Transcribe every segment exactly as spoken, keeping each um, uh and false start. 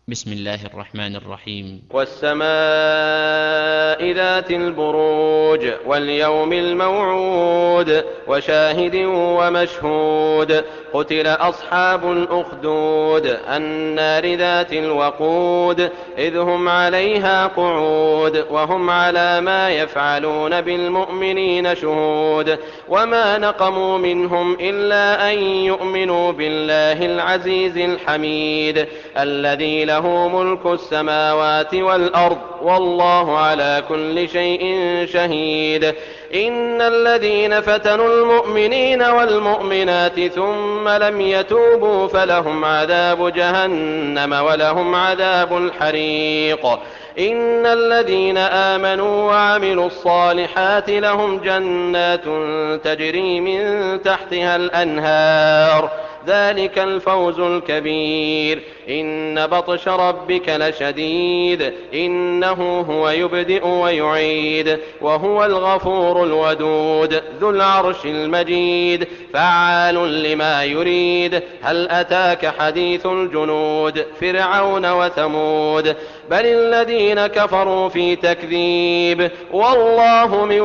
بسم الله الرحمن الرحيم. والسماء ذات البروج واليوم الموعود وشاهد ومشهود قتل أصحاب الأخدود النار ذات الوقود إذ هم عليها قعود وهم على ما يفعلون بالمؤمنين شهود وما نقموا منهم إلا أن يؤمنوا بالله العزيز الحميد الذي له ملك السماوات والأرض والله على كل شيء شهيد. إن الذين فتنوا المؤمنين والمؤمنات ثم لم يتوبوا فلهم عذاب جهنم ولهم عذاب الحريق. إن الذين آمنوا وعملوا الصالحات لهم جنات تجري من تحتها الأنهار ذلك الفوز الكبير. إن بطش ربك لشديد إنه هو يبدئ ويعيد وهو الغفور الودود ذو العرش المجيد فعال لما يريد. هل أتاك حديث الجنود فرعون وثمود بل الذين كفروا في تكذيب والله من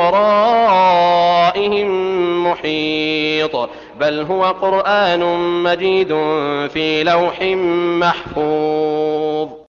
ورائهم محيط. بل هو قرآن مجيد في لوح محفوظ.